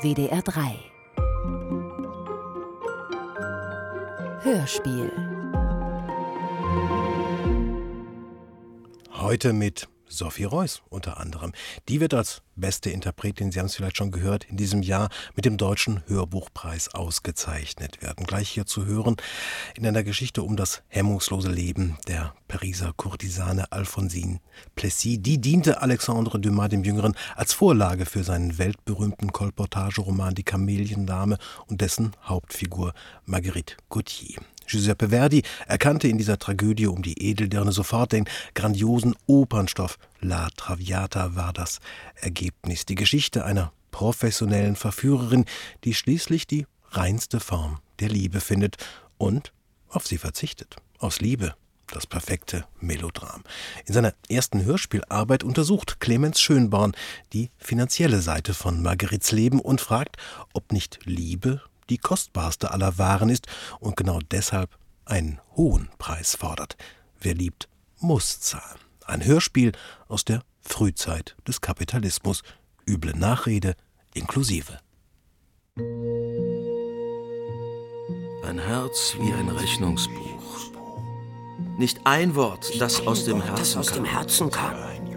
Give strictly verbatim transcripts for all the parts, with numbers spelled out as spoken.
W D R drei. Hörspiel. Heute mit Sophie Reuss unter anderem. Die wird als beste Interpretin, Sie haben es vielleicht schon gehört, in diesem Jahr mit dem Deutschen Hörbuchpreis ausgezeichnet werden. Gleich hier zu hören in einer Geschichte um das hemmungslose Leben der Pariser Kurtisane Alphonsine Plessis. Die diente Alexandre Dumas dem Jüngeren als Vorlage für seinen weltberühmten Kolportageroman Die Kameliendame und dessen Hauptfigur Marguerite Gautier. Giuseppe Verdi erkannte in dieser Tragödie um die Edeldirne sofort den grandiosen Opernstoff. La Traviata war das Ergebnis. Die Geschichte einer professionellen Verführerin, die schließlich die reinste Form der Liebe findet und auf sie verzichtet. Aus Liebe das perfekte Melodram. In seiner ersten Hörspielarbeit untersucht Clemens Schönborn die finanzielle Seite von Marguerites Leben und fragt, ob nicht Liebe die kostbarste aller Waren ist und genau deshalb einen hohen Preis fordert. Wer liebt, muss zahlen. Ein Hörspiel aus der Frühzeit des Kapitalismus. Üble Nachrede inklusive. Ein Herz wie ein Rechnungsbuch. Nicht ein Wort, das aus dem Herzen das aus kam. dem Herzen kam.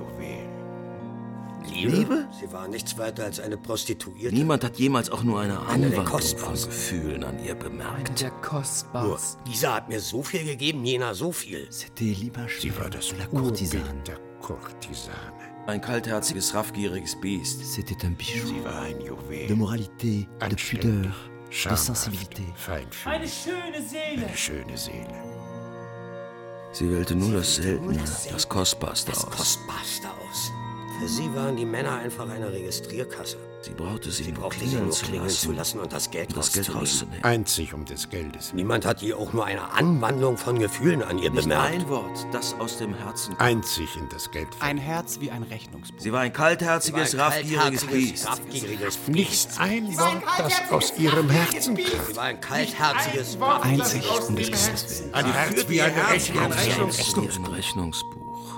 Liebe? Liebe? Sie war nichts weiter als eine Prostituierte. Niemand hat jemals auch nur eine Eine der Anwandlung von kostbarsten. Gefühlen an ihr bemerkt. Der Nur, kostbarsten. dieser hat mir so viel gegeben, jener so viel. Sie war das Urbild der Kurtisane. Ein kaltherziges, raffgieriges Biest. C'était un bijou Sie war ein Juwel. de moralité, de Anständig, pudeur, de schamhaft, sensibilité. feinfühlig. Eine schöne Seele. Eine schöne Seele. Sie wählte nur das Seltene, das Kostbarste Das aus. Kostbarste aus. Für sie waren die Männer einfach eine Registrierkasse. Sie brauchte sie, Sie nur brauchten sie klingeln, nur zu, klingeln lassen, zu lassen und das Geld um das Geld rauszunehmen. rauszunehmen. Einzig um des Geldes. Niemand hat ihr auch nur eine Anwandlung von Gefühlen an ihr Nicht bemerkt. ein Wort, das aus dem Herzen kam. Einzig in das Geld. Ein Herz wie ein Rechnungsbuch. Sie war ein kaltherziges, Sie war ein raffgieriges kaltherziges, Biest. raffgieriges Nicht ein Wort, das aus ihrem Herzen kam. Sie war ein kaltherziges, Einzig um des Geldes willen. Ein Herz wie ein Rechnungsbuch. Wie ein Rechnungsbuch.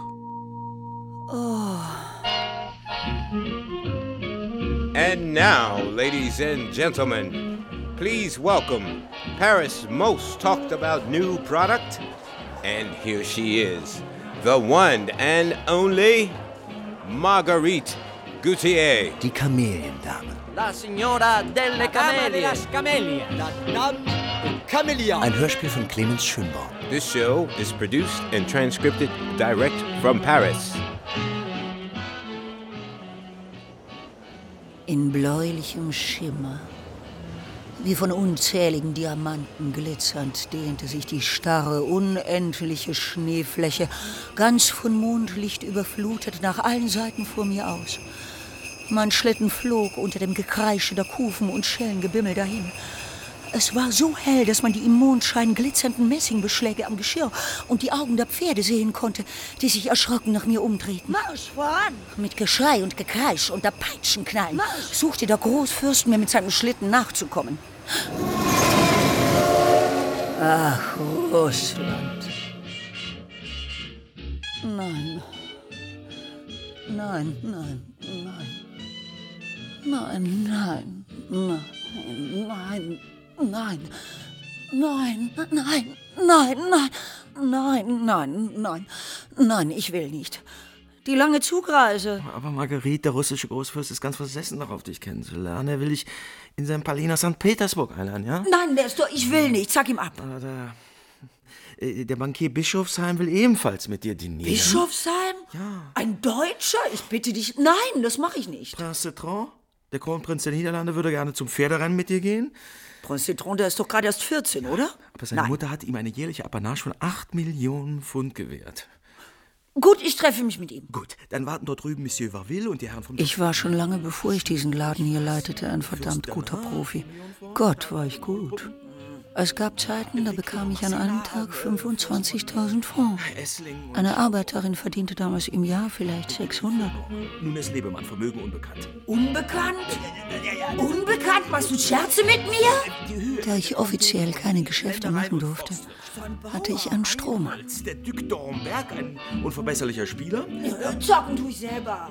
And now, ladies and gentlemen, please welcome Paris' most talked about new product. And here she is, the one and only Marguerite Gautier. Die Kameliendame. La Signora delle Camelie. Ein Hörspiel von Clemens Schönborn. This show is produced and transcribed direct from Paris. In bläulichem Schimmer, wie von unzähligen Diamanten glitzernd, dehnte sich die starre, unendliche Schneefläche, ganz von Mondlicht überflutet, nach allen Seiten vor mir aus. Mein Schlitten flog unter dem Gekreische der Kufen und Schellengebimmel dahin. Es war so hell, dass man die im Mondschein glitzernden Messingbeschläge am Geschirr und die Augen der Pferde sehen konnte, die sich erschrocken nach mir umdrehten. Marsch voran! Mit Geschrei und Gekreisch und der Peitschenknallen suchte der Großfürst, mir mit seinem Schlitten nachzukommen. Ach, Russland. Nein. Nein, nein, nein. Nein, nein, nein, nein. Nein, nein, nein, nein, nein, nein, nein, nein, nein, ich will nicht. Die lange Zugreise. Aber Marguerite, der russische Großfürst, ist ganz versessen darauf, dich kennenzulernen. Er will dich in sein Palais nach Sankt Petersburg einladen, ja? Nein, Nestor, ich will nicht. Sag ihm ab. Aber der, äh, der Bankier Bischofsheim will ebenfalls mit dir dinieren. Bischofsheim? Ja. Ein Deutscher? Ich bitte dich. Nein, das mache ich nicht. Prince Citron, der Kronprinz der Niederlande, würde gerne zum Pferderennen mit dir gehen. Prinz Citron, der ist doch gerade erst vierzehn, oder? Aber seine Nein. Mutter hat ihm eine jährliche Apanage von acht Millionen Pfund gewährt. Gut, ich treffe mich mit ihm. Gut, dann warten dort drüben Monsieur Varville und die Herren vom... Ich war schon lange, bevor ich diesen Laden hier leitete, ein verdammt guter Profi. Gott, war ich gut. Es gab Zeiten, da bekam ich an einem Tag fünfundzwanzigtausend Francs. Eine Arbeiterin verdiente damals im Jahr vielleicht sechshundert. Nun ist Lebemann, Vermögen unbekannt. Unbekannt? Unbekannt? Machst du Scherze mit mir? Da ich offiziell keine Geschäfte machen durfte, hatte ich einen Strohmann. Der Duc d'Oremberg, ein unverbesserlicher Spieler. Zocken tue ich selber.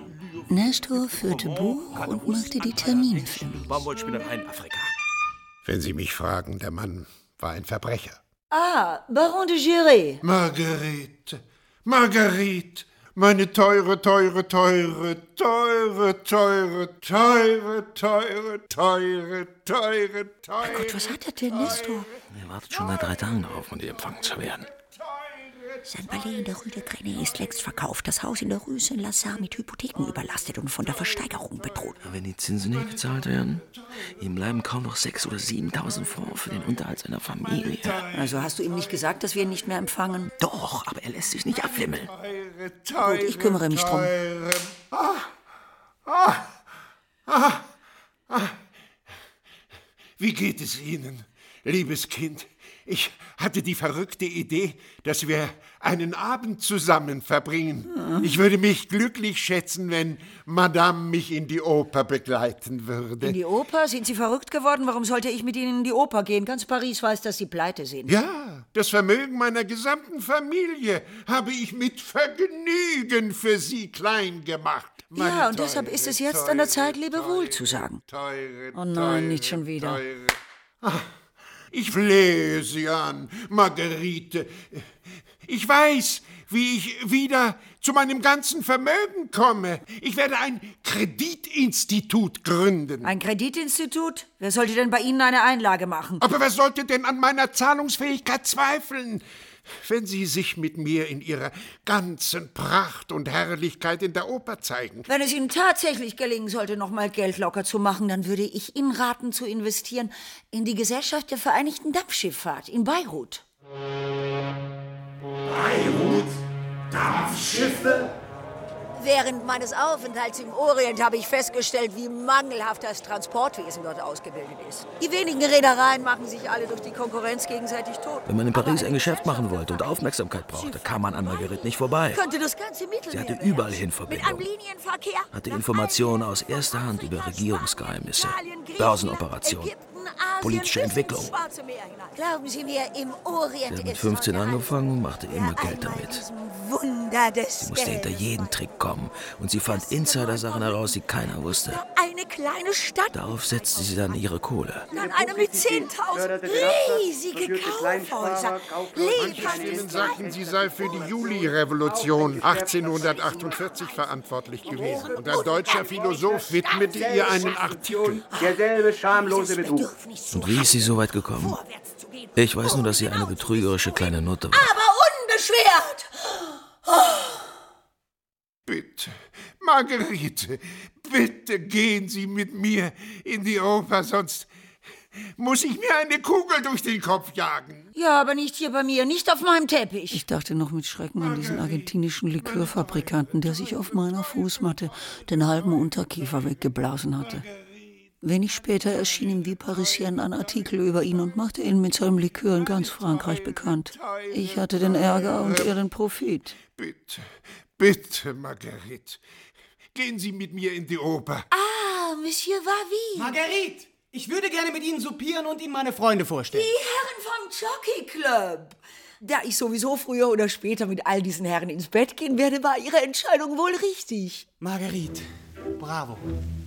Nestor führte Buch und machte die Termine für mich. Baumwollspinnerei in Afrika. Wenn Sie mich fragen, der Mann war ein Verbrecher. Ah, Baron de Giray. Marguerite, Marguerite, meine teure, teure, teure, teure, teure, teure, teure, teure, teure, teure. Gott, was hat er denn, Nestor? Er wartet schon seit drei Tagen darauf, von dir empfangen zu werden. Sein Palais in der Rue de Grenay ist längst verkauft. Das Haus in der Rue Saint-Lazare mit Hypotheken überlastet und von der Versteigerung bedroht. Wenn die Zinsen nicht gezahlt werden, ihm bleiben kaum noch sechs oder siebentausend Francs für den Unterhalt seiner Familie. Also hast du ihm nicht gesagt, dass wir ihn nicht mehr empfangen? Doch, aber er lässt sich nicht abwimmeln. Gut, ich kümmere mich drum. Ah, ah, ah, ah. Wie geht es Ihnen, liebes Kind? Ich hatte die verrückte Idee, dass wir einen Abend zusammen verbringen. Ja. Ich würde mich glücklich schätzen, wenn Madame mich in die Oper begleiten würde. In die Oper? Sind Sie verrückt geworden? Warum sollte ich mit Ihnen in die Oper gehen? Ganz Paris weiß, dass Sie pleite sind. Ja, das Vermögen meiner gesamten Familie habe ich mit Vergnügen für Sie klein gemacht. Meine ja, und teure, deshalb ist es jetzt teure, an der Zeit, Lebewohl teure, zu sagen. Teure, oh nein, teure, nicht schon wieder. Ach, ich flehe Sie an, Marguerite. Ich weiß, wie ich wieder zu meinem ganzen Vermögen komme. Ich werde ein Kreditinstitut gründen. Ein Kreditinstitut? Wer sollte denn bei Ihnen eine Einlage machen? Aber wer sollte denn an meiner Zahlungsfähigkeit zweifeln? Wenn Sie sich mit mir in Ihrer ganzen Pracht und Herrlichkeit in der Oper zeigen. Wenn es Ihnen tatsächlich gelingen sollte, noch mal Geld locker zu machen, dann würde ich Ihnen raten, zu investieren in die Gesellschaft der Vereinigten Dampfschifffahrt in Beirut. Beirut? Dampfschiffe? Während meines Aufenthalts im Orient habe ich festgestellt, wie mangelhaft das Transportwesen dort ausgebildet ist. Die wenigen Reedereien machen sich alle durch die Konkurrenz gegenseitig tot. Wenn man in Paris ein Geschäft machen wollte und Aufmerksamkeit brauchte, kam man an Marguerite nicht vorbei. Könnte das ganze Mittelmeer Sie hatte überall hin Verbindung. Mit einem Linienverkehr. Hatte Informationen aus erster Hand über Regierungsgeheimnisse, Börsenoperationen, politische Entwicklung. Glauben Sie mir, im Orient Sie hat mit fünfzehn angefangen und machte immer Geld damit. Wunder des Sie musste hinter jeden Trick kommen und sie fand Insider-Sachen heraus, die keiner wusste. Eine kleine Stadt. Darauf setzte sie dann ihre Kohle. Dann eine mit zehntausend riesige Kaufhäuser. Manche sagten, sie sei für die Juli-Revolution achtzehnhundertachtundvierzig verantwortlich gewesen. Und ein deutscher Philosoph widmete ihr einen Artikel. Derselbe schamlose Betrug. Und wie ist sie so weit gekommen? Ich weiß nur, dass sie eine betrügerische kleine Nutte war. Aber unbeschwert! Oh. Bitte, Marguerite, bitte gehen Sie mit mir in die Oper, sonst muss ich mir eine Kugel durch den Kopf jagen. Ja, aber nicht hier bei mir, nicht auf meinem Teppich. Ich dachte noch mit Schrecken an diesen argentinischen Likörfabrikanten, der sich auf meiner Fußmatte den halben Unterkiefer weggeblasen hatte. Wenig später erschien im Vie Parisien ein Artikel über ihn und machte ihn mit seinem Likör in ganz Frankreich bekannt. Ich hatte den Ärger und er den Profit. Bitte, bitte, Marguerite, gehen Sie mit mir in die Oper. Ah, Monsieur Vavi. Marguerite, ich würde gerne mit Ihnen soupieren und Ihnen meine Freunde vorstellen. Die Herren vom Jockey Club. Da ich sowieso früher oder später mit all diesen Herren ins Bett gehen werde, war Ihre Entscheidung wohl richtig. Marguerite, bravo.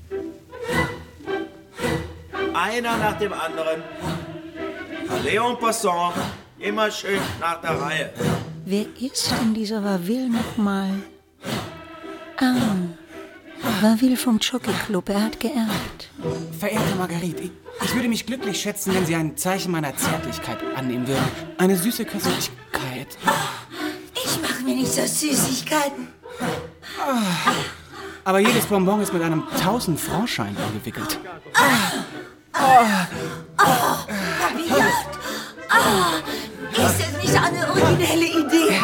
Einer nach dem anderen. Allez en passant. Immer schön nach der Reihe. Wer ist denn dieser Vaville nochmal? Ah, Vaville vom Jockey Club. Er hat geerbt. Verehrte Marguerite, ich, ich würde mich glücklich schätzen, wenn Sie ein Zeichen meiner Zärtlichkeit annehmen würden. Eine süße Köstlichkeit. Ich mache mir nicht so Süßigkeiten. Ah, aber jedes Bonbon ist mit einem tausend-Franc-Schein eingewickelt. Ah. Oh, oh, wie lacht. Oh, ist das nicht eine originelle Idee?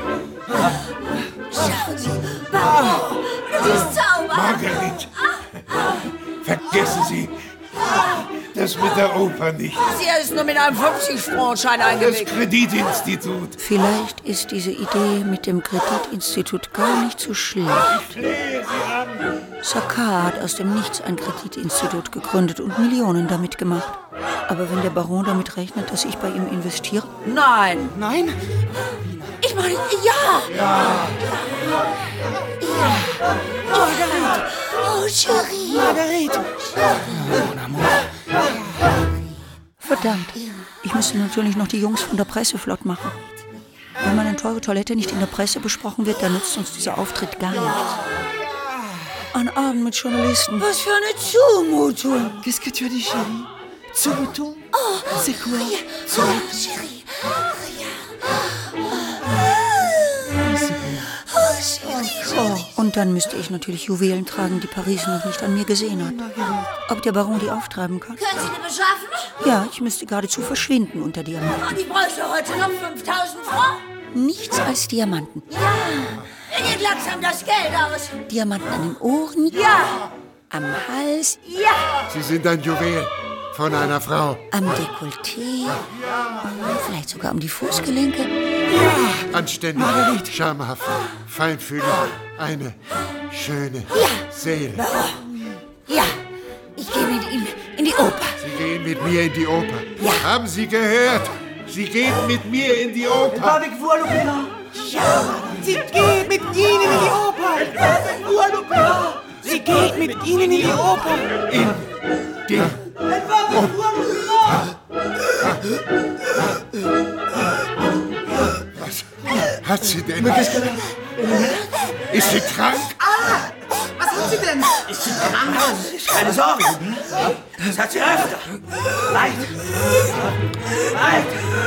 Schauen Sie, Baron, das ist zauberhaft. Marguerite, vergessen Sie das mit der Oper nicht. Sie ist nur mit einem fünfzig-Franc-Schein eingewickelt. Das Kreditinstitut. Vielleicht ist diese Idee mit dem Kreditinstitut gar nicht so schlecht. Ich flehe Sie an. Saccard hat aus dem Nichts ein Kreditinstitut gegründet und Millionen damit gemacht. Aber wenn der Baron damit rechnet, dass ich bei ihm investiere? Nein! Nein? Ich meine, ja! Ja! Ja! Marguerite, Oh, Chérie. Marguerite. Verdammt. Ich müsste natürlich noch die Jungs von der Presse flott machen. Wenn meine teure Toilette nicht in der Presse besprochen wird, dann nützt uns dieser Auftritt gar nichts. Ein Abend mit Journalisten. Was für eine Zumutung. Qu'est-ce que tu as dit, chérie? Zumutung? Oh, c'est quoi? Ja. Oh, Chérie. Oh, und dann müsste ich natürlich Juwelen tragen, die Paris noch nicht an mir gesehen hat. Ob der Baron die auftreiben kann? Können Sie die beschaffen? Ja, ich müsste geradezu verschwinden unter Diamanten. Und ich bräuchte heute noch fünftausend Francs. Nichts als Diamanten. Ja, mir geht langsam das Geld aus. Diamanten an den Ohren? Ja. Am Hals? Ja. Sie sind ein Juwel von einer Frau. Am Dekolleté? Vielleicht sogar um die Fußgelenke? Ja. Anständig, schamhaft, feinfühlig, eine schöne ja. Seele. Ja, ich gehe mit Ihnen in die Oper. Sie gehen mit mir in die Oper. Ja. Haben Sie gehört? Sie gehen mit mir in die Oper. Avec vous à l'opéra. Ja. Sie geht mit Ihnen in die Oper. Avec vous à l'opéra. Sie geht mit Ihnen in die Oper. In die Oper. Was hat sie denn? Ist sie krank? Ah, was hat sie denn? Ist sie krank? Keine Sorge. Das hat sie öfter. Leid. Leid.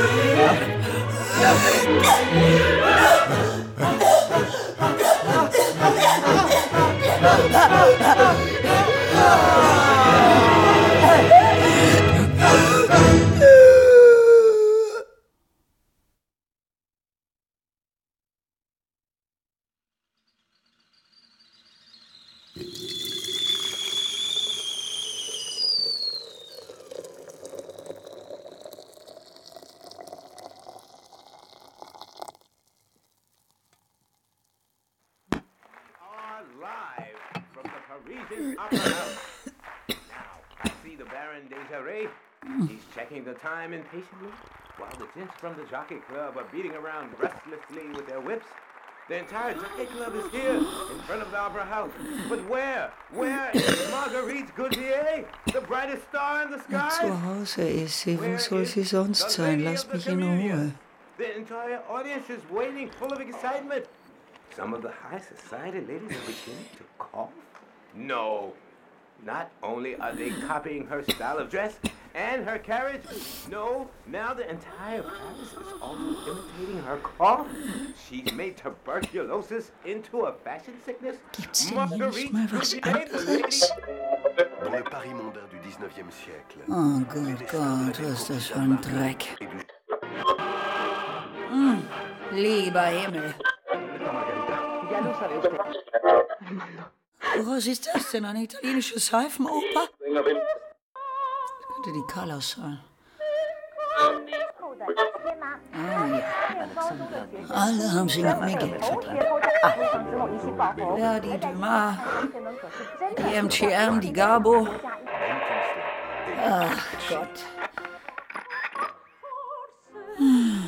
He's checking the time impatiently, while the gents from the Jockey Club are beating around restlessly with their whips. The entire Jockey Club is here, in front of the Opera House. But where? Where is Marguerite Gautier, the brightest star in the sky? Zu Hause ist sie. Wo soll sie sonst sein? Lasst mich in Ruhe. The entire audience is waiting, full of excitement. Some of the high society ladies are beginning to cough. No. Not only are they copying her style of dress and her carriage, no, now the entire Paris is also imitating her cough. She's made tuberculosis into a fashion sickness. Gibt's denn hier nicht mal was anderes? Dans le Paris mondain du dix-neuvième siècle. Oh Gott, Gott, was ist das für ein Dreck? Hm, lieber Himmel. Was ist das denn? Eine italienische Seifenoper? Das könnte die Callas sein. Ah ja, alle haben sie mit mir Geld verdient. Ah. Ja, die Dumas, die M G M, die Gabo. Ach Gott. Hm.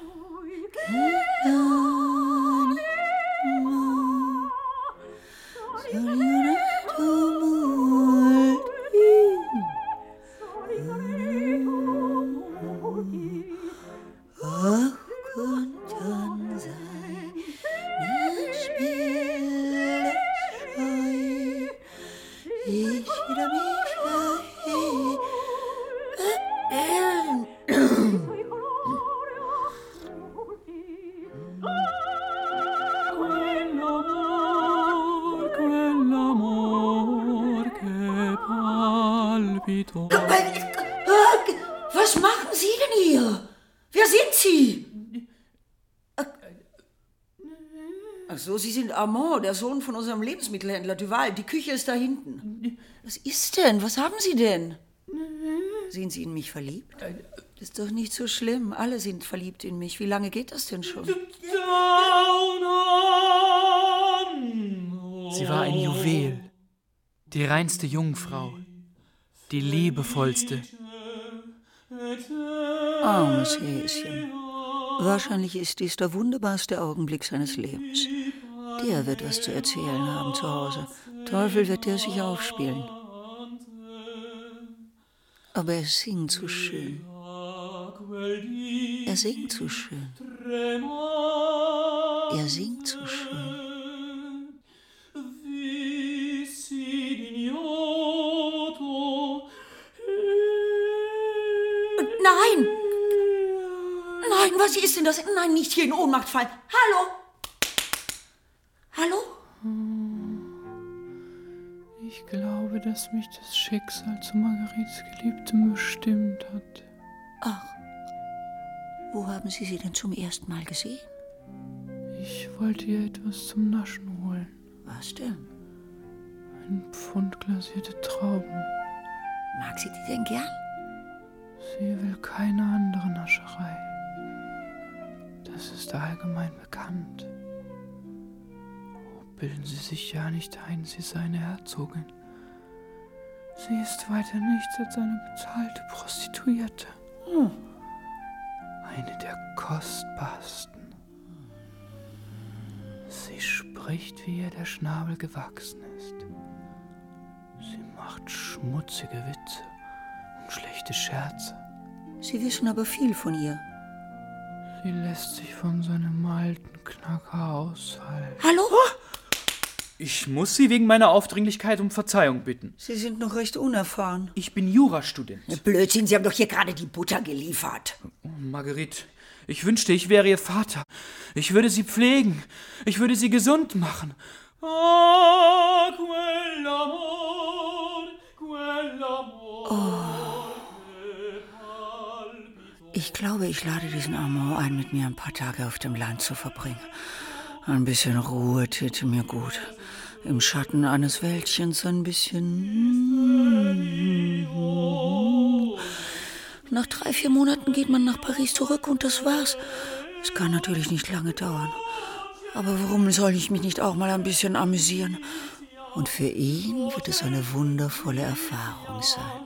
Was machen Sie denn hier? Wer sind Sie? Ach so, Sie sind Armand, der Sohn von unserem Lebensmittelhändler Duval. Die Küche ist da hinten. Was ist denn? Was haben Sie denn? Sind Sie in mich verliebt? Das ist doch nicht so schlimm. Alle sind verliebt in mich. Wie lange geht das denn schon? Sie war ein Juwel, die reinste Jungfrau, die liebevollste. Armes Häschen. Wahrscheinlich ist dies der wunderbarste Augenblick seines Lebens. Der wird was zu erzählen haben zu Hause. Teufel wird der sich aufspielen. Aber er singt so schön. Er singt so schön. Er singt so schön. Nein! Nein, was ist denn das? Nein, nicht hier in Ohnmacht fallen. Hallo? Hallo? Ich glaube, dass mich das Schicksal zu Marguerites Geliebtem bestimmt hat. Ach, wo haben Sie sie denn zum ersten Mal gesehen? Ich wollte ihr etwas zum Naschen holen. Was denn? Ein Pfund glasierte Trauben. Mag sie die denn gern? Sie will keine andere Nascherei. Das ist allgemein bekannt. Oh, bilden Sie sich ja nicht ein, sie sei eine Herzogin. Sie ist weiter nichts als eine bezahlte Prostituierte. Hm. Eine der kostbarsten. Sie spricht, wie ihr der Schnabel gewachsen ist. Sie macht schmutzige Witze und schlechte Scherze. Sie wissen aber viel von ihr. Sie lässt sich von seinem alten Knacker aushalten. Hallo? Ich muss Sie wegen meiner Aufdringlichkeit um Verzeihung bitten. Sie sind noch recht unerfahren. Ich bin Jurastudent. Blödsinn, Sie haben doch hier gerade die Butter geliefert. Oh, Marguerite, ich wünschte, ich wäre Ihr Vater. Ich würde Sie pflegen. Ich würde Sie gesund machen. Ah, quell'amor, quell'amor. Oh. Ich glaube, ich lade diesen Amor ein, mit mir ein paar Tage auf dem Land zu verbringen. Ein bisschen Ruhe täte mir gut. Im Schatten eines Wäldchens ein bisschen... Nach drei, vier Monaten geht man nach Paris zurück und das war's. Es kann natürlich nicht lange dauern. Aber warum soll ich mich nicht auch mal ein bisschen amüsieren? Und für ihn wird es eine wundervolle Erfahrung sein.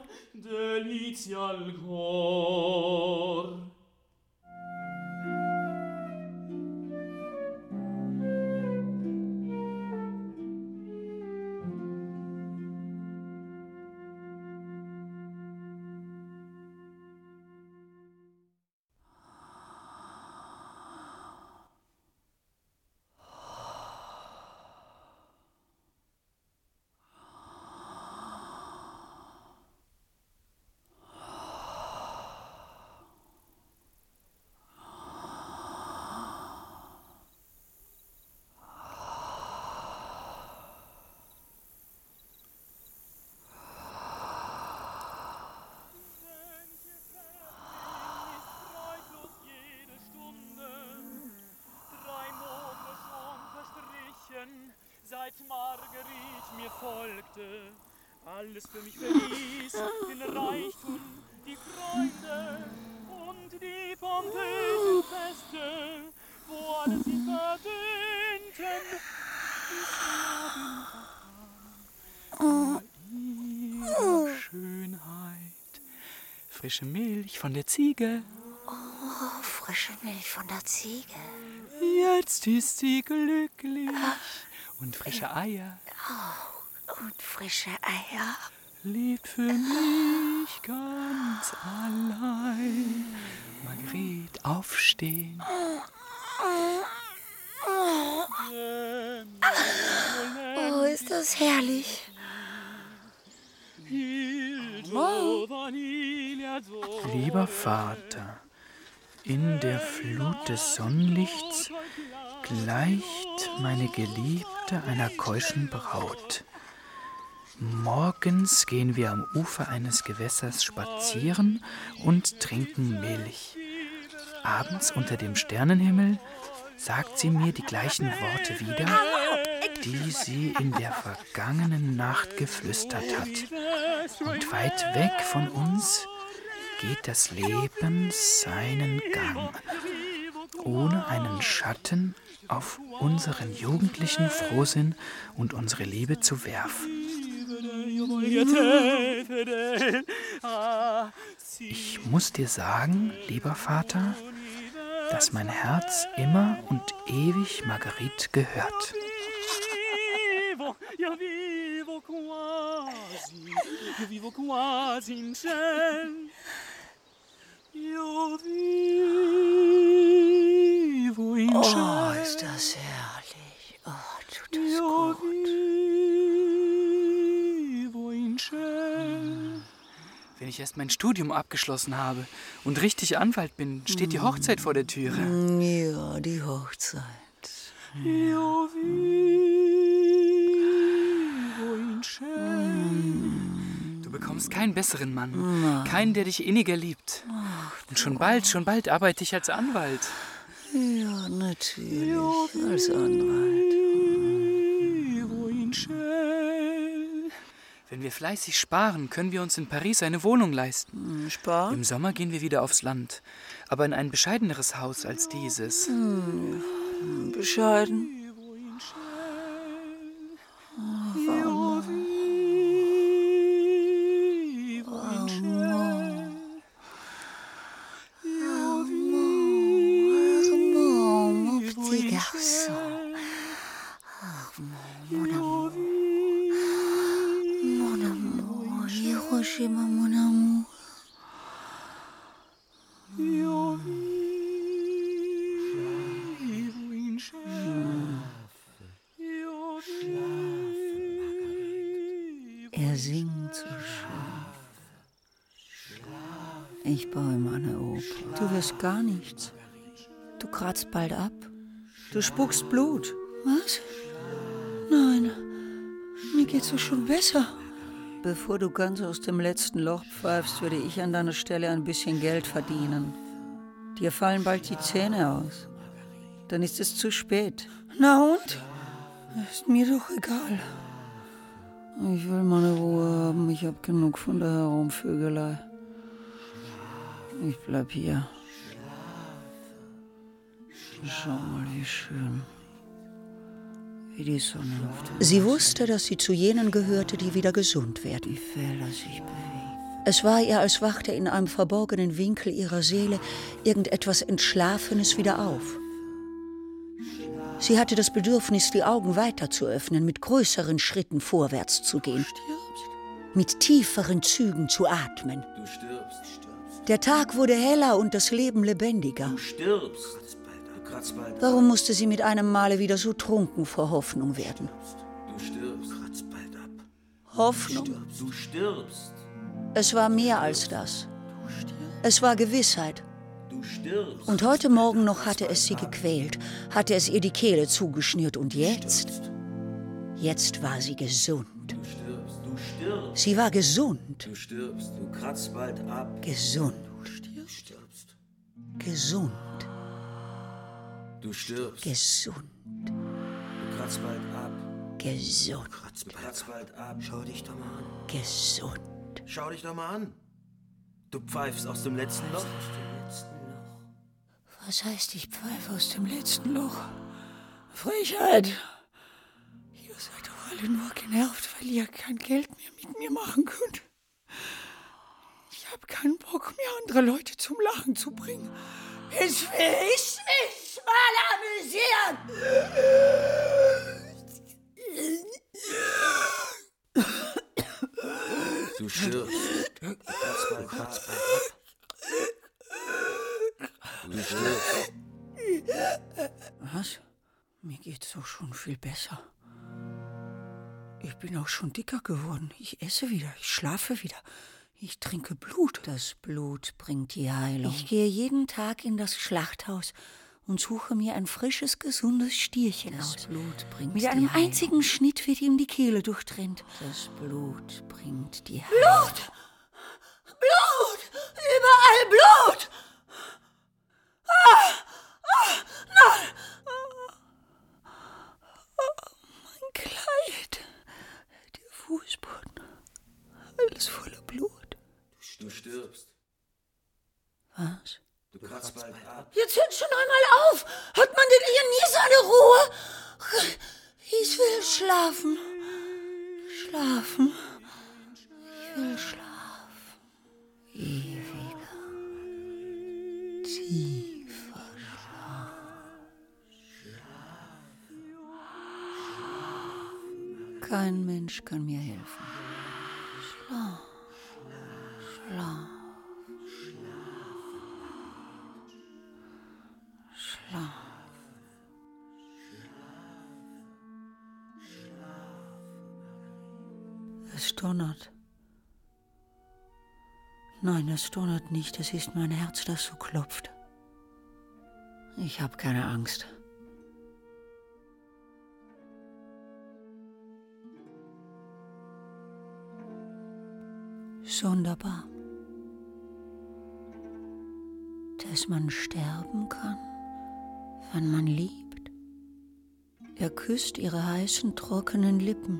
Seit Marguerite mir folgte, alles für mich verließ, den Reichtum, die Freunde und die pompösen Feste, wo alle sie verdünnten, die ihre Schönheit. Frische Milch von der Ziege. Oh, frische Milch von der Ziege. Jetzt ist sie glücklich. Und frische Eier. Oh, und frische Eier. Lebt für mich ganz allein. Marguerite, aufstehen. Oh, ist das herrlich. Lieber Vater, in der Flut des Sonnenlichts gleicht meine Geliebte einer keuschen Braut. Morgens gehen wir am Ufer eines Gewässers spazieren und trinken Milch. Abends unter dem Sternenhimmel sagt sie mir die gleichen Worte wieder, die sie in der vergangenen Nacht geflüstert hat. Und weit weg von uns geht das Leben seinen Gang, ohne einen Schatten auf unseren jugendlichen Frohsinn und unsere Liebe zu werfen. Ich muss dir sagen, lieber Vater, dass mein Herz immer und ewig Marguerite gehört. io vivo quasi in ciel. Io vivo in ciel. Oh, ist das herrlich. Oh, tut das io gut. vivo in ciel. Wenn ich erst mein Studium abgeschlossen habe und richtig Anwalt bin, steht die Hochzeit vor der Türe. Ja, die Hochzeit. Io vivo in ciel. Du bekommst keinen besseren Mann, keinen, der dich inniger liebt. Und schon bald, schon bald arbeite ich als Anwalt. Ja, natürlich, als Anwalt. Vivo in ciel. Wenn wir fleißig sparen, können wir uns in Paris eine Wohnung leisten. Sparen? Im Sommer gehen wir wieder aufs Land, aber in ein bescheideneres Haus als dieses. Hm, bescheiden. Warum? Mon amour. Io vivo in ciel. Io Er singt so schön. Ich baue ihm eine Oper. Du wirst gar nichts. Du kratzt bald ab. Du spuckst Blut. Was? Nein, mir geht's doch schon besser. Bevor du ganz aus dem letzten Loch pfeifst, würde ich an deiner Stelle ein bisschen Geld verdienen. Dir fallen bald die Zähne aus. Dann ist es zu spät. Na und? Ist mir doch egal. Ich will meine Ruhe haben. Ich hab genug von der Herumvögelei. Ich bleib hier. Schau mal, wie schön. Wie die Sonne auf dem Sie wusste, dass sie zu jenen gehörte, die wieder gesund werden. Die Felder sich bewegen. Es war ihr, als wachte in einem verborgenen Winkel ihrer Seele irgendetwas Entschlafenes wieder auf. Sie hatte das Bedürfnis, die Augen weiter zu öffnen, mit größeren Schritten vorwärts zu gehen, mit tieferen Zügen zu atmen. Du stirbst. Der Tag wurde heller und das Leben lebendiger. Du stirbst. Kratz bald ab. Warum musste sie mit einem Male wieder so trunken vor Hoffnung werden? Du stirbst. Kratz bald ab. Hoffnung? Du stirbst. Es war mehr als das. Es war Gewissheit. Du stirbst. Und heute Morgen noch hatte es sie gequält, hatte es ihr die Kehle zugeschnürt. Und jetzt? Jetzt war sie gesund. Du stirbst. Du stirbst. Sie war gesund. Du stirbst. Du kratzt bald ab. Gesund. Du stirbst. Gesund. Du stirbst. Gesund. Du kratzt bald ab. Gesund. Du kratzt bald ab. Schau dich doch mal an. Gesund. Schau dich doch mal an. Du pfeifst aus dem letzten Loch. Was heißt, ich pfeife aus dem letzten Loch? Frechheit. Ihr seid doch alle nur genervt, weil ihr kein Geld mehr mit mir machen könnt. Ich habe keinen Bock mehr, andere Leute zum Lachen zu bringen. Ich will ich mich mal amüsieren. Du stirbst. Du kratzt bald, kratzt bald ab. Du stirbst. Was? Mir geht's doch schon viel besser. Ich bin auch schon dicker geworden. Ich esse wieder, ich schlafe wieder. Ich trinke Blut. Das Blut bringt die Heilung. Ich gehe jeden Tag in das Schlachthaus und suche mir ein frisches, gesundes Stierchen aus. Das Blut bringt Mit einem einzigen Schnitt wird ihm die Kehle durchtrennt. Das Blut bringt die Heilung. Blut! Blut! Überall Blut! Ah! Ah! Nein! Ah, mein Kleid. Der Fußboden. Alles voller Blut. Du stirbst. Was? Du kratzt bald ab. Jetzt hört schon einmal auf! Hat man denn hier nie seine Ruhe? Ich will schlafen. Schlafen. Ich will schlafen. Ewiger, tiefer Schlaf. Kein Mensch kann mir helfen. Schlaf. Es donnert. Nein, es donnert nicht. Es ist mein Herz, das so klopft. Ich habe keine Angst. Sonderbar, dass man sterben kann, wenn man liebt. Er küsst ihre heißen, trockenen Lippen.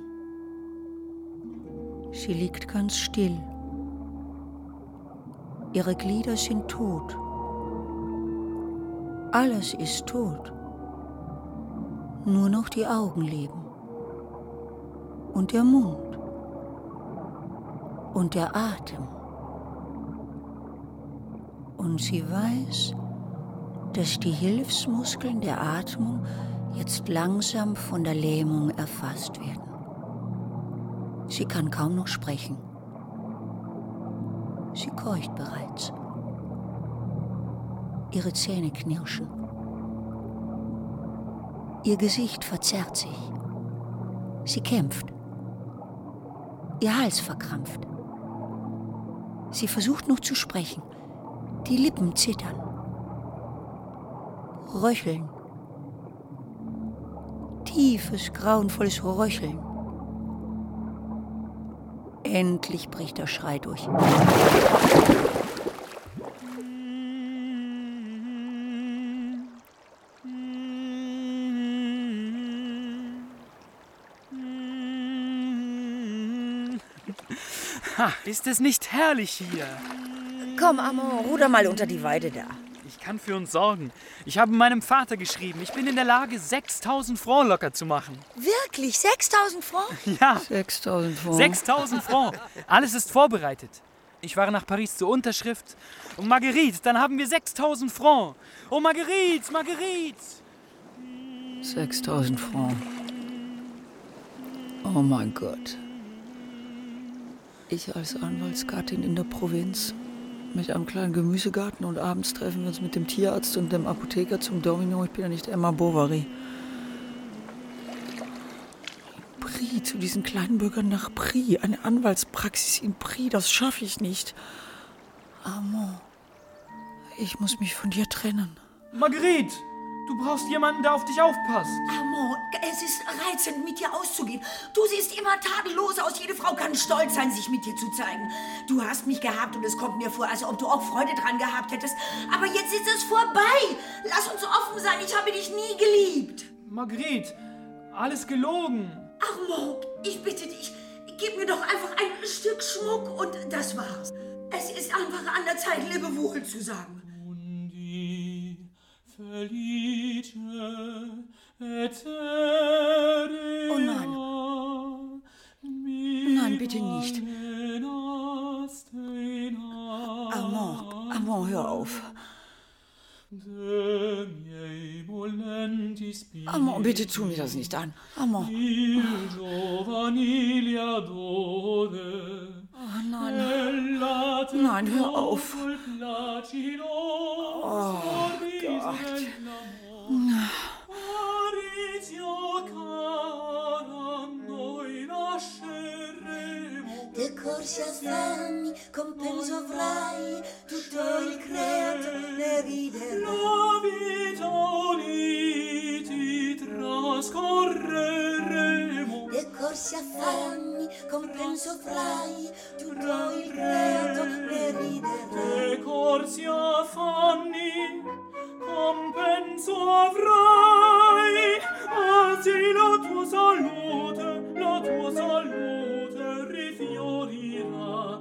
Sie liegt ganz still. Ihre Glieder sind tot. Alles ist tot. Nur noch die Augen leben. Und der Mund. Und der Atem. Und sie weiß, dass die Hilfsmuskeln der Atmung jetzt langsam von der Lähmung erfasst werden. Sie kann kaum noch sprechen. Sie keucht bereits. Ihre Zähne knirschen. Ihr Gesicht verzerrt sich. Sie kämpft. Ihr Hals verkrampft. Sie versucht noch zu sprechen. Die Lippen zittern. Röcheln. Tiefes, grauenvolles Röcheln. Endlich bricht der Schrei durch. Ha, ist es nicht herrlich hier? Komm, Amon, ruder mal unter die Weide da. Ich kann für uns sorgen. Ich habe meinem Vater geschrieben, ich bin in der Lage, sechstausend Francs locker zu machen. Wirklich? sechstausend Francs? Ja. sechstausend Francs. sechstausend Francs. Alles ist vorbereitet. Ich fahre nach Paris zur Unterschrift. Und Marguerite, dann haben wir sechstausend Francs. Oh, Marguerite, Marguerite. sechstausend Francs. Oh mein Gott. Ich als Anwaltsgattin in der Provinz mit einem kleinen Gemüsegarten und abends treffen wir uns mit dem Tierarzt und dem Apotheker zum Domino. Ich bin ja nicht Emma Bovary. Prix, zu diesen kleinen Bürgern nach Prix. Eine Anwaltspraxis in Prix, das schaffe ich nicht. Amon, ich muss mich von dir trennen. Marguerite, du brauchst jemanden, der auf dich aufpasst. Amon, es ist reizend, mit dir auszugehen. Du siehst immer tadellos aus. Jede Frau kann stolz sein, sich mit dir zu zeigen. Du hast mich gehabt und es kommt mir vor, als ob du auch Freude dran gehabt hättest. Aber jetzt ist es vorbei. Lass uns offen sein. Ich habe dich nie geliebt. Marguerite, alles gelogen. Amon, ich bitte dich, gib mir doch einfach ein Stück Schmuck und das war's. Es ist einfach an der Zeit, Lebewohl zu sagen. Oh nein. Nein, bitte nicht. Amon, Amon, hör auf. Amon, bitte tu mir das nicht an. Amon. Oh nein. Nein, hör auf. Oh Gott. De corsi affanni, compenso avrai, tutto il creato ne riderà. La vita uniti trascorreremo. De corsi affanni, compenso avrai, tutto il creato ne riderà. De corsi affanni, compenso avrai, anzi la tua salute, la tua salute rifiorirà,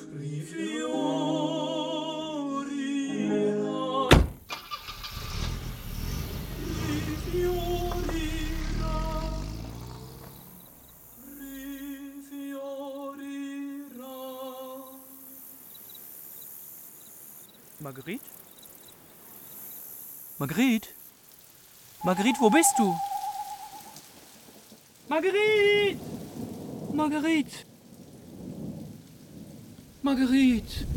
rifiorirà, rifiorirà, rifiorirà. Marguerite? Marguerite? Marguerite, wo bist du? Marguerite! Marguerite! Marguerite!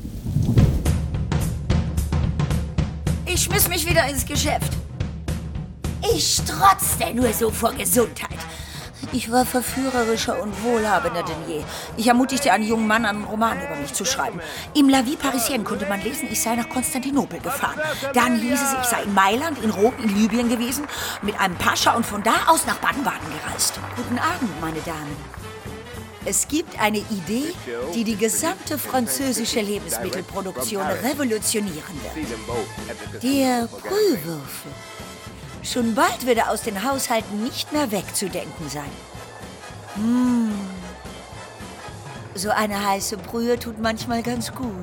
Ich schmiss mich wieder ins Geschäft. Ich strotzte nur so vor Gesundheit. Ich war verführerischer und wohlhabender denn je. Ich ermutigte einen jungen Mann, einen Roman über mich zu schreiben. Im La Vie Parisienne konnte man lesen, ich sei nach Konstantinopel gefahren. Dann hieß es, ich sei in Mailand, in Rom, in Libyen gewesen, mit einem Pascha und von da aus nach Baden-Baden gereist. Guten Abend, meine Damen. Es gibt eine Idee, die die gesamte französische Lebensmittelproduktion revolutionieren wird. Der Brühwürfel. Schon bald wird er aus den Haushalten nicht mehr wegzudenken sein. Mmh. So eine heiße Brühe tut manchmal ganz gut.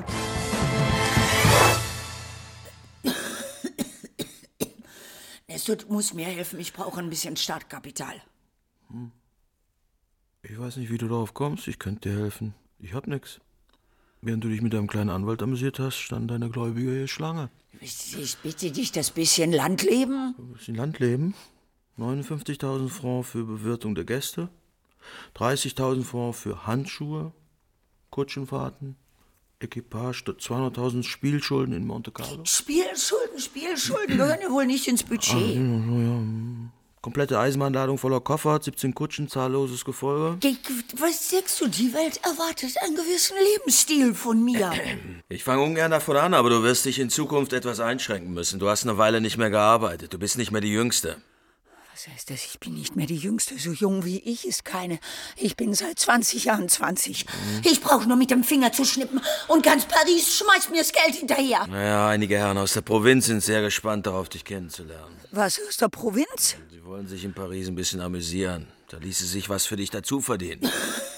Nestor, du musst mir helfen. Ich brauche ein bisschen Startkapital. Hm. Ich weiß nicht, wie du darauf kommst. Ich könnte dir helfen. Ich hab nix. Während du dich mit deinem kleinen Anwalt amüsiert hast, stand deine Gläubige hier Schlange. Ich bitte dich, das bisschen Landleben? Ein bisschen Landleben? neunundfünfzigtausend Francs für Bewirtung der Gäste, dreißigtausend Francs für Handschuhe, Kutschenfahrten, Equipage, zweihunderttausend Spielschulden in Monte Carlo. Spielschulden, Spielschulden gehören ja wohl nicht ins Budget. Ah, ja, ja. Komplette Eisenbahnladung voller Koffer, siebzehn Kutschen, zahlloses Gefolge. Was sagst du? Die Welt erwartet einen gewissen Lebensstil von mir. Ich fange ungern davon an, aber du wirst dich in Zukunft etwas einschränken müssen. Du hast eine Weile nicht mehr gearbeitet. Du bist nicht mehr die Jüngste. Was heißt das? Ich bin nicht mehr die Jüngste. So jung wie ich ist keine. Ich bin seit zwanzig Jahren zwanzig. Mhm. Ich brauche nur mit dem Finger zu schnippen und ganz Paris schmeißt mir das Geld hinterher. Naja, einige Herren aus der Provinz sind sehr gespannt darauf, dich kennenzulernen. Was, aus der Provinz? Sie wollen sich in Paris ein bisschen amüsieren. Da ließe sich was für dich dazu verdienen.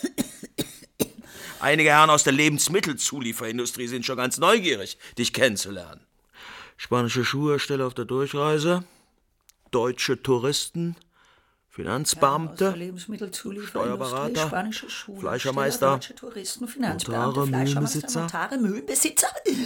Einige Herren aus der Lebensmittelzulieferindustrie sind schon ganz neugierig, dich kennenzulernen. Spanische Schuhhersteller auf der Durchreise, deutsche Touristen, Finanzbeamte, Steuerberater, spanische Schuhe, Fleischermeister, deutsche Touristen, Finanzbeamte, Notare, Fleischermeister, Notare, Mühlenbesitzer.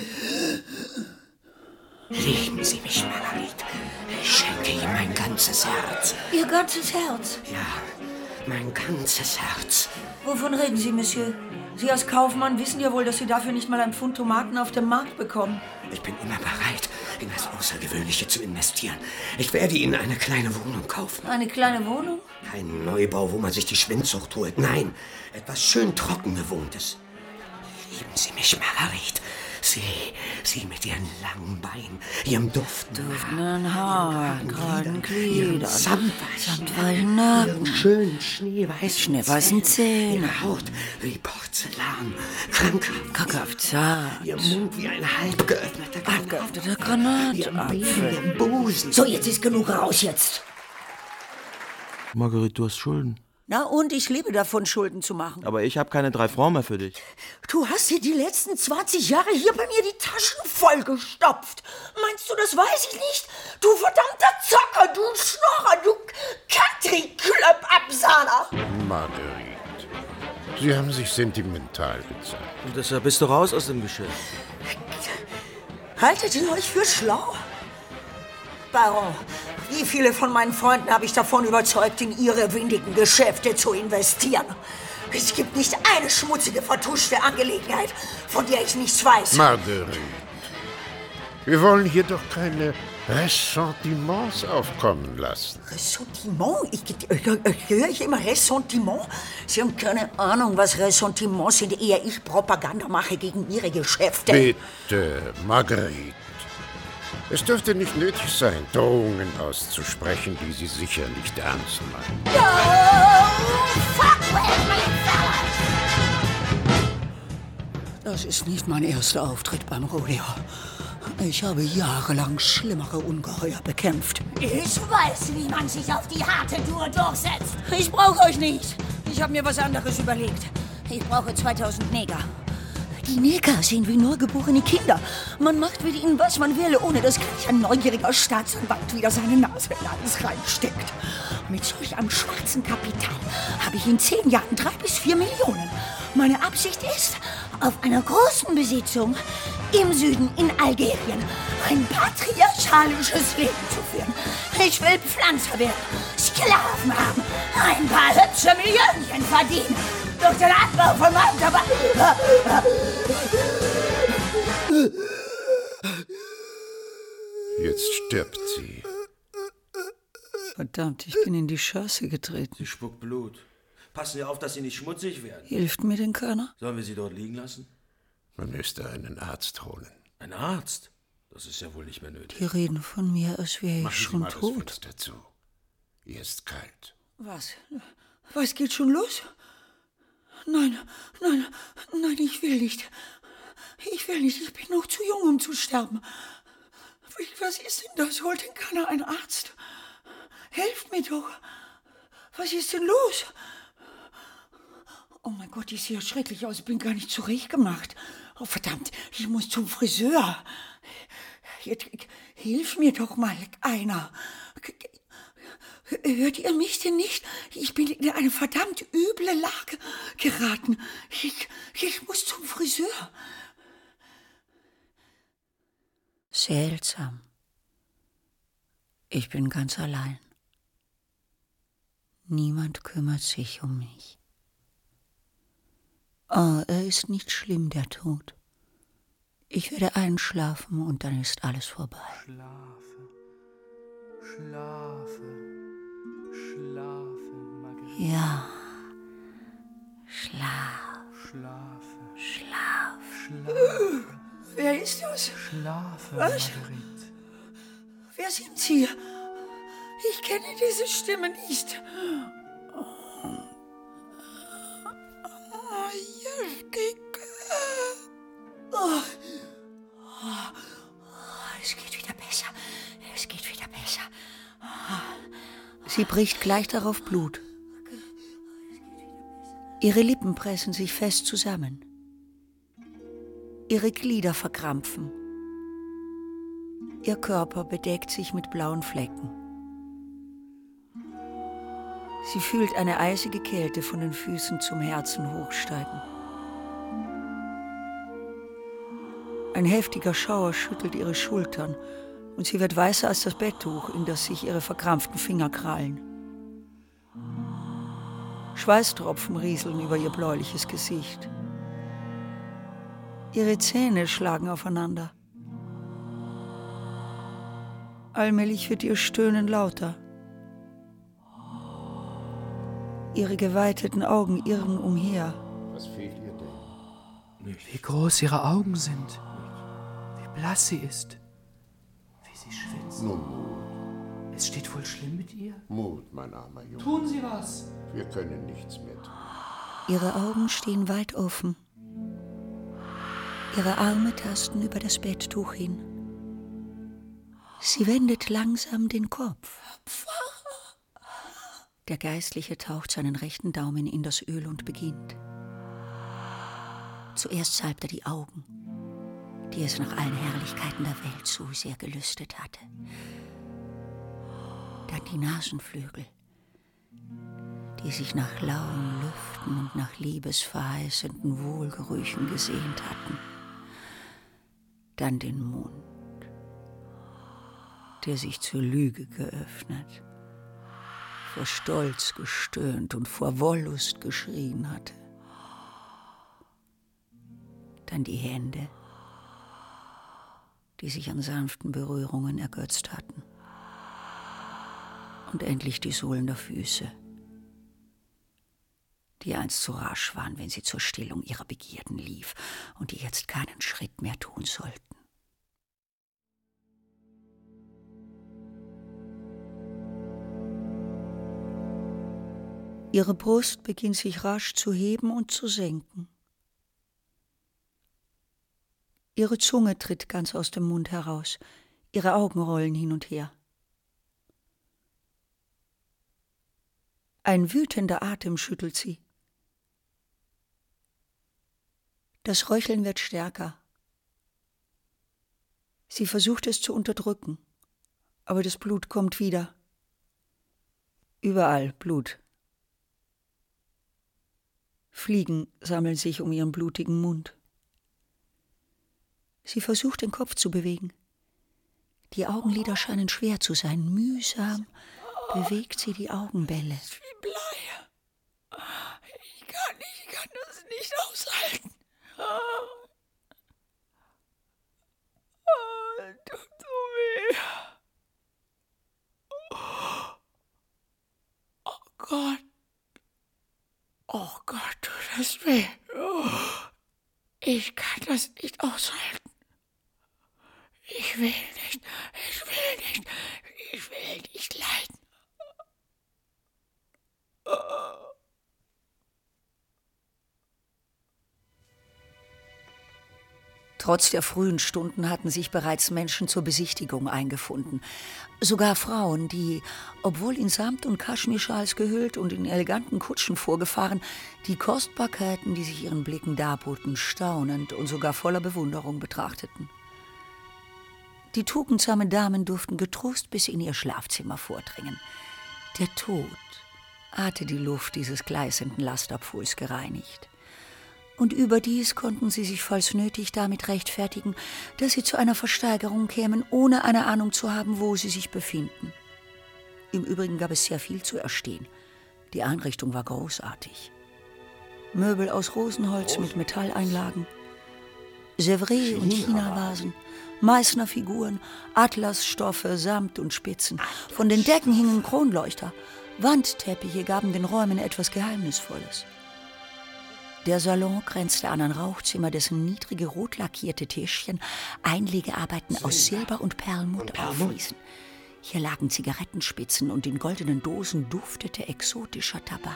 Lieben Sie mich, Marguerite. Ich schenke Ihnen mein ganzes Herz. Ihr ganzes Herz? Ja, mein ganzes Herz. Wovon reden Sie, Monsieur? Sie als Kaufmann wissen ja wohl, dass Sie dafür nicht mal ein Pfund Tomaten auf dem Markt bekommen. Ich bin immer bereit, in das Außergewöhnliche zu investieren. Ich werde Ihnen eine kleine Wohnung kaufen. Eine kleine Wohnung? Kein Neubau, wo man sich die Schwindsucht holt. Nein, etwas schön trocken Gewohntes. Lieben Sie mich, Marguerite. Sie, Sie mit Ihren langen Beinen, Ihrem duftenden Duftenden Haar, geraden Gliedern, samtweichen Nacken, schönen schneeweißen, schneeweißen Zähne, Ihre Haut wie Porzellan, krankhaft, krankhaft zart, Ihr Mund wie ein halb geöffneter geöffneter Granatapfel. Busen. So, jetzt ist genug raus jetzt. Marguerite, du hast Schulden. Na und, ich lebe davon, Schulden zu machen. Aber ich habe keine drei Francs mehr für dich. Du hast dir die letzten zwanzig Jahre hier bei mir die Taschen vollgestopft. Meinst du, das weiß ich nicht? Du verdammter Zocker, du Schnorrer, du Country-Club-Absahner. Marguerite, Sie haben sich sentimental gezeigt. Und deshalb bist du raus aus dem Geschäft. Haltet ihr euch für schlau? Baron, wie viele von meinen Freunden habe ich davon überzeugt, in ihre windigen Geschäfte zu investieren? Es gibt nicht eine schmutzige, vertuschte Angelegenheit, von der ich nichts weiß. Marguerite, wir wollen hier doch keine Ressentiments aufkommen lassen. Ressentiment? Ich, ich, ich, höre ich immer Ressentiment? Sie haben keine Ahnung, was Ressentiments sind, eher ich Propaganda mache gegen Ihre Geschäfte. Bitte, Marguerite. Es dürfte nicht nötig sein, Drohungen auszusprechen, die Sie sicher nicht ernst meinen. No, fuck with me, fellas! Das ist nicht mein erster Auftritt beim Rodeo. Ich habe jahrelang schlimmere Ungeheuer bekämpft. Ich weiß, wie man sich auf die harte Tour durchsetzt. Ich brauche euch nicht. Ich habe mir was anderes überlegt. Ich brauche zweitausend Neger. Die Neger sehen wie neugeborene Kinder. Man macht mit ihnen, was man will, ohne dass gleich ein neugieriger Staatsanwalt wieder seine Nase in alles reinsteckt. Mit solch einem schwarzen Kapital habe ich in zehn Jahren drei bis vier Millionen. Meine Absicht ist, auf einer großen Besitzung im Süden in Algerien ein patriarchalisches Leben zu führen. Ich will Pflanzer werden, Sklaven haben, ein paar hübsche Millionchen verdienen. Durch den Anbau von meinem Tabak. Jetzt stirbt sie. Verdammt, ich bin in die Chaussee getreten. Sie spuckt Blut. Passen Sie auf, dass Sie nicht schmutzig werden. Hilft mir denn keiner? Sollen wir Sie dort liegen lassen? Man müsste einen Arzt holen. Ein Arzt? Das ist ja wohl nicht mehr nötig. Die reden von mir, als wäre ich Machen Sie schon mal tot. das Fenster zu. Hier ist kalt. Was? Was geht schon los? Nein, nein, nein, ich will nicht. Ich will nicht, ich bin noch zu jung, um zu sterben. Was ist denn das? Holt denn keiner einen Arzt? Helft mir doch. Was ist denn los? Oh mein Gott, ich sehe ja schrecklich aus. Ich bin gar nicht zurechtgemacht. Oh verdammt, ich muss zum Friseur. Jetzt, hilf mir doch mal einer. Hört ihr mich denn nicht? Ich bin in eine verdammt üble Lage geraten. Ich, ich muss zum Friseur. Seltsam. Ich bin ganz allein. Niemand kümmert sich um mich. Oh, er ist nicht schlimm, der Tod. Ich werde einschlafen und dann ist alles vorbei. Schlafe, schlafe, schlafe, Marguerite. Ja, schlaf, Schlafe, schlaf, schlafe. Wer ist das? Schlafe, Was? Marguerite. Wer sind Sie? Ich kenne diese Stimme nicht. Oh. Oh. Es geht wieder besser. Es geht wieder besser. Sie bricht gleich darauf Blut. Ihre Lippen pressen sich fest zusammen. Ihre Glieder verkrampfen. Ihr Körper bedeckt sich mit blauen Flecken. Sie fühlt eine eisige Kälte von den Füßen zum Herzen hochsteigen. Ein heftiger Schauer schüttelt ihre Schultern und sie wird weißer als das Betttuch, in das sich ihre verkrampften Finger krallen. Schweißtropfen rieseln über ihr bläuliches Gesicht. Ihre Zähne schlagen aufeinander. Allmählich wird ihr Stöhnen lauter. Ihre geweiteten Augen irren umher. Was fehlt ihr denn? Wie groß ihre Augen sind. Wie blass sie ist. Wie sie schwitzt. Nun, Mut. Es steht wohl schlimm mit ihr? Mut, mein armer Junge. Tun Sie was. Wir können nichts mehr tun. Ihre Augen stehen weit offen. Ihre Arme tasten über das Betttuch hin. Sie wendet langsam den Kopf. Der Geistliche taucht seinen rechten Daumen in das Öl und beginnt. Zuerst salbt er die Augen, die es nach allen Herrlichkeiten der Welt so sehr gelüstet hatte. Dann die Nasenflügel, die sich nach lauen Lüften und nach liebesverheißenden Wohlgerüchen gesehnt hatten. Dann den Mund, der sich zur Lüge geöffnet, vor Stolz gestöhnt und vor Wollust geschrien hatte. Dann die Hände, die sich an sanften Berührungen ergötzt hatten. Und endlich die Sohlen der Füße, die einst so rasch waren, wenn sie zur Stillung ihrer Begierden lief und die jetzt keinen Schritt mehr tun sollten. Ihre Brust beginnt sich rasch zu heben und zu senken. Ihre Zunge tritt ganz aus dem Mund heraus, ihre Augen rollen hin und her. Ein wütender Atem schüttelt sie. Das Röcheln wird stärker. Sie versucht es zu unterdrücken, aber das Blut kommt wieder. Überall Blut. Fliegen sammeln sich um ihren blutigen Mund. Sie versucht, den Kopf zu bewegen. Die Augenlider scheinen schwer zu sein. Mühsam bewegt sie die Augenbälle. Wie Blei. Ich kann nicht, ich kann das nicht aushalten. Oh, tut so weh. das weh. Ich kann das nicht aushalten. Ich will nicht, ich will nicht, ich will nicht leiden. Trotz der frühen Stunden hatten sich bereits Menschen zur Besichtigung eingefunden. Sogar Frauen, die, obwohl in Samt- und Kaschmirschals gehüllt und in eleganten Kutschen vorgefahren, die Kostbarkeiten, die sich ihren Blicken darboten, staunend und sogar voller Bewunderung betrachteten. Die tugendsamen Damen durften getrost bis in ihr Schlafzimmer vordringen. Der Tod hatte die Luft dieses gleißenden Lastabfuhrs gereinigt. Und überdies konnten sie sich falls nötig damit rechtfertigen, dass sie zu einer Versteigerung kämen, ohne eine Ahnung zu haben, wo sie sich befinden. Im Übrigen gab es sehr viel zu erstehen. Die Einrichtung war großartig. Möbel aus Rosenholz mit Metalleinlagen, Sèvres und China-Vasen, Meißner Figuren, Atlasstoffe, Samt und Spitzen. Von den Decken hingen Kronleuchter. Wandteppiche gaben den Räumen etwas Geheimnisvolles. Der Salon grenzte an ein Rauchzimmer, dessen niedrige, rot lackierte Tischchen Einlegearbeiten aus Silber und Perlmutt aufwiesen. Hier lagen Zigarettenspitzen und in goldenen Dosen duftete exotischer Tabak.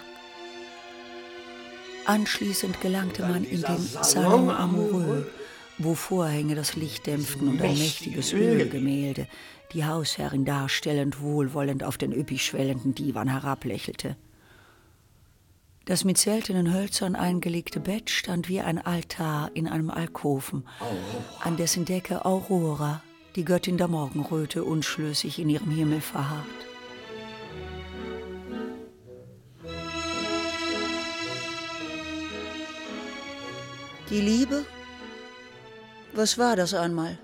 Anschließend gelangte man in den Salon Amoureux, wo Vorhänge das Licht dämpften und ein mächtiges Ölgemälde, die Hausherrin darstellend wohlwollend auf den üppig schwellenden Divan herablächelte. Das mit seltenen Hölzern eingelegte Bett stand wie ein Altar in einem Alkoven, an dessen Decke Aurora, die Göttin der Morgenröte, unschlüssig in ihrem Himmel verharrt. Die Liebe? Was war das einmal?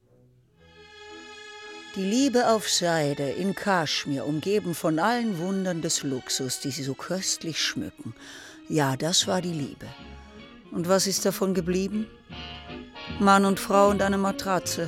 Die Liebe auf Seide, in Kaschmir, umgeben von allen Wundern des Luxus, die sie so köstlich schmücken. Ja, das war die Liebe. Und was ist davon geblieben? Mann und Frau und eine Matratze.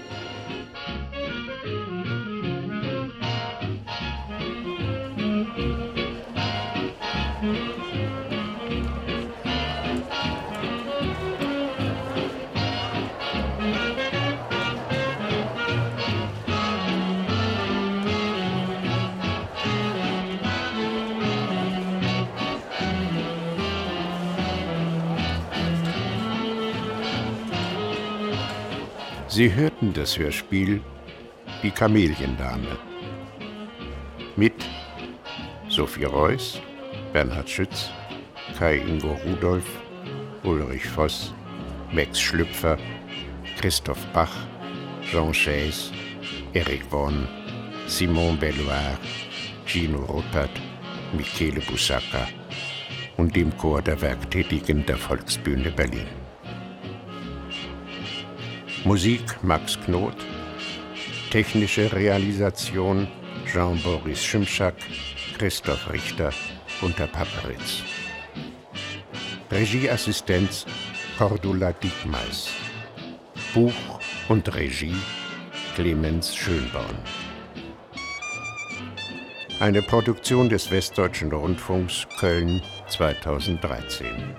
Sie hörten das Hörspiel Die Kameliendame mit Sophie Reuss, Bernhard Schütz, Kai-Ingo Rudolph, Ulrich Voss, Max Schlüpfer, Christoph Bach, Jean Chase, Eric Vonn, Simon Belloir, Gino Ruppert, Michele Busacca und dem Chor der Werktätigen der Volksbühne Berlin. Musik Max Knoth, technische Realisation Jean-Boris Schimschak, Christoph Richter, Gunter Paperitz. Regieassistenz Cordula Diekmeis. Buch und Regie Clemens Schönborn. Eine Produktion des Westdeutschen Rundfunks Köln zweitausenddreizehn.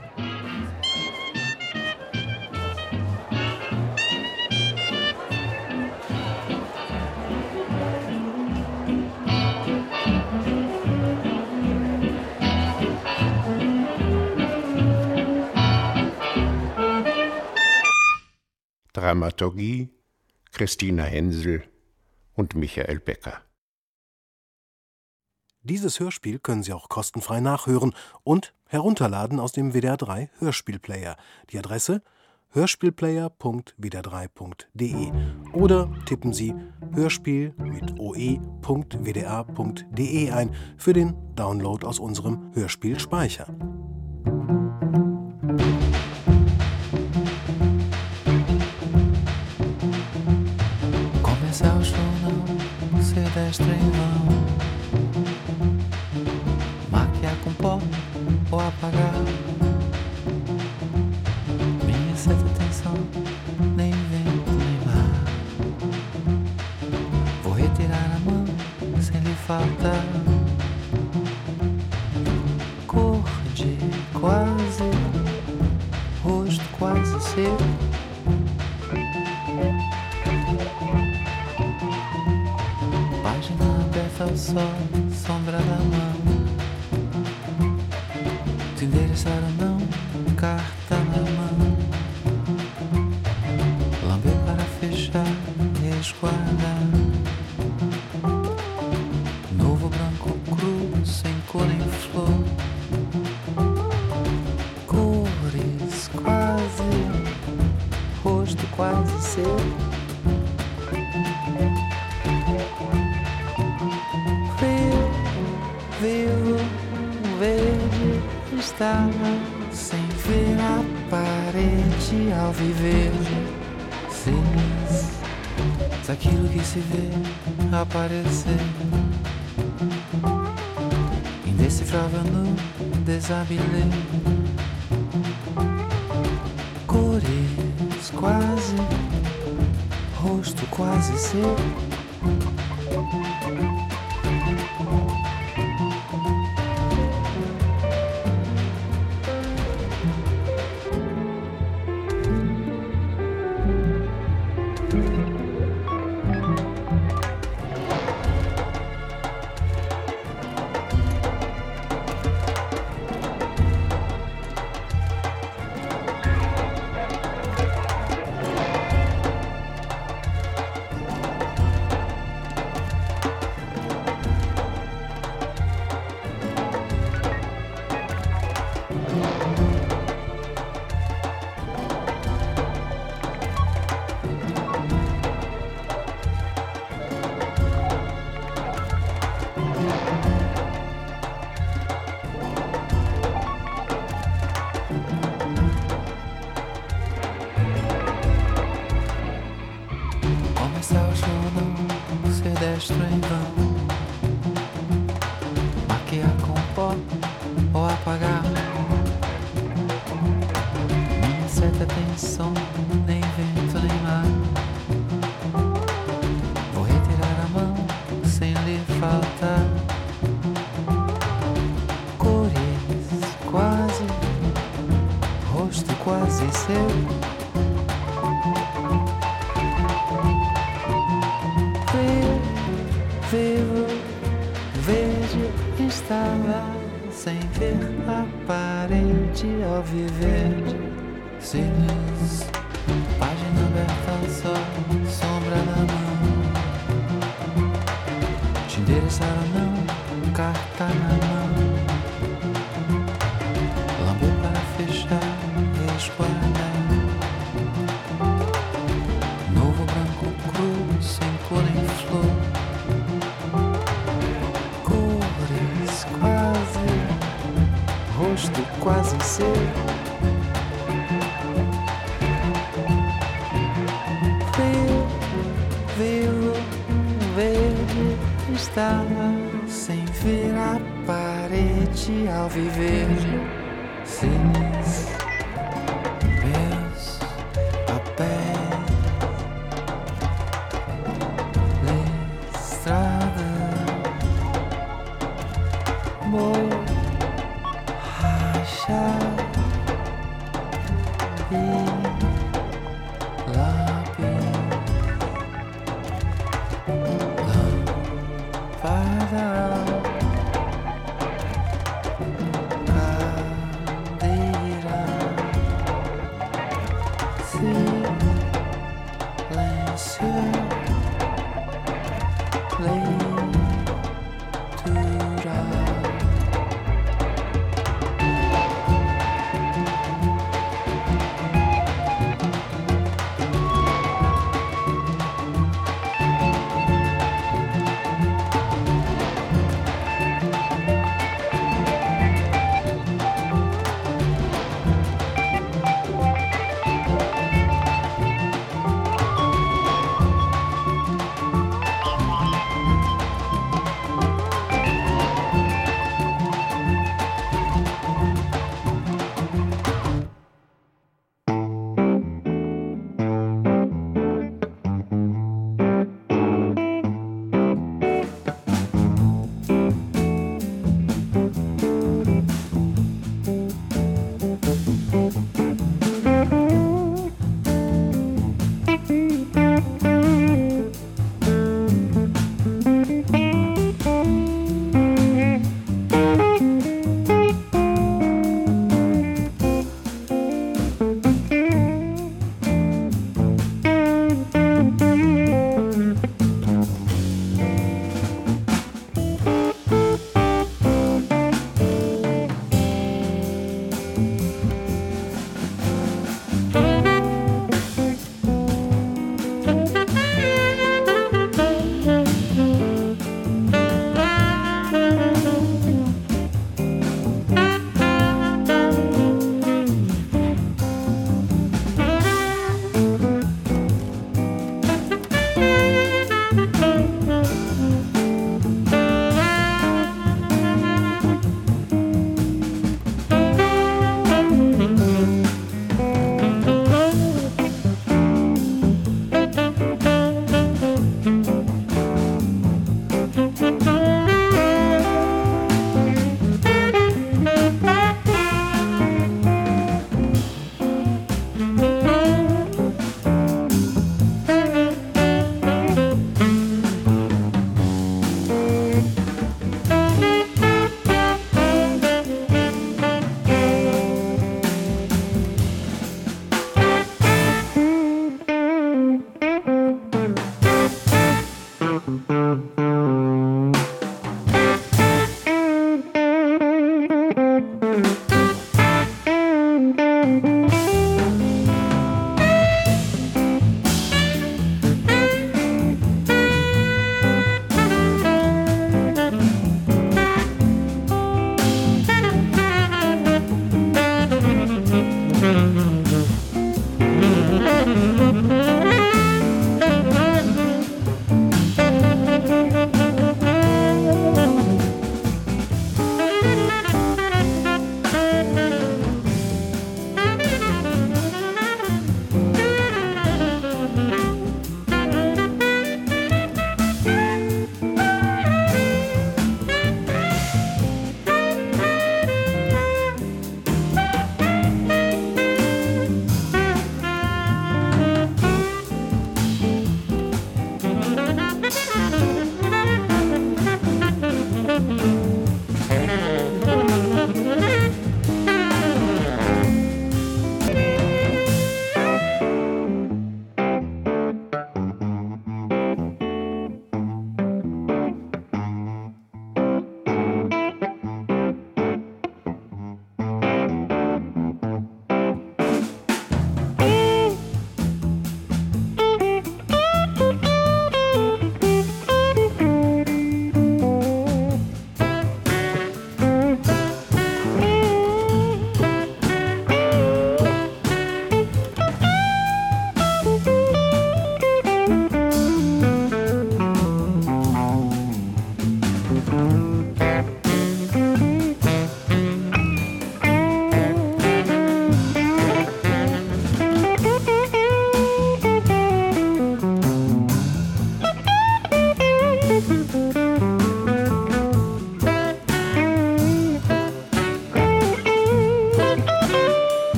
Dramaturgie Christina Hensel und Michael Becker. Dieses Hörspiel können Sie auch kostenfrei nachhören und herunterladen aus dem W D R drei Hörspielplayer. Die Adresse hörspielplayer punkt w d r drei punkt d e oder tippen Sie Hörspiel mit oe punkt w d r punkt d e ein für den Download aus unserem Hörspielspeicher. Começaste ou não, ser destra em vão, maquiar com pó ou apagar. Minha certa atenção, nem vento nem mar. Vou retirar a mão sem lhe faltar. Cor de quase ser. Página aberta ao sol, sombra da mão. Te endereçar ou não, carta na mão. Lamber para fechar, resguardar. Novo branco cru, sem cor nem flor. Cores quase, rosto quase seu. Vivo, verde, estava sem ver a parede ao viver. Cenas daquilo que se vê aparecer, indecifrável no desabilé. Cores quase, rosto quase seu. Cadeira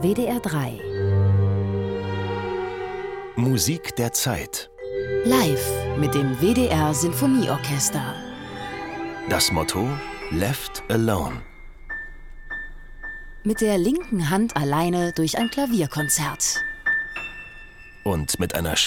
W D R drei. Musik der Zeit. Live mit dem W D R Sinfonieorchester. Das Motto: Left Alone. Mit der linken Hand alleine durch ein Klavierkonzert. Und mit einer